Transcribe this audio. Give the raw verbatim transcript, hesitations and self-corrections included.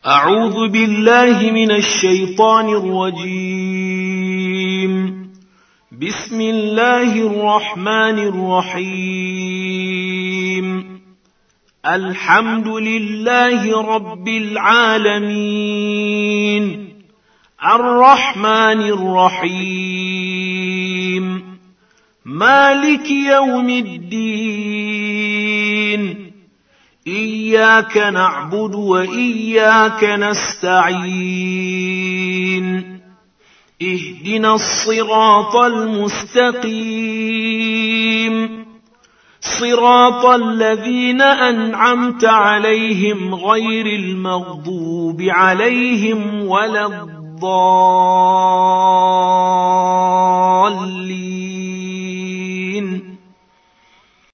أعوذ بالله من الشيطان الرجيم. بسم الله الرحمن الرحيم. الحمد لله رب العالمين، الرحمن الرحيم، مالك يوم الدين، إياك نعبد وإياك نستعين، اهدنا الصراط المستقيم، صراط الذين أنعمت عليهم غير المغضوب عليهم ولا الضالين.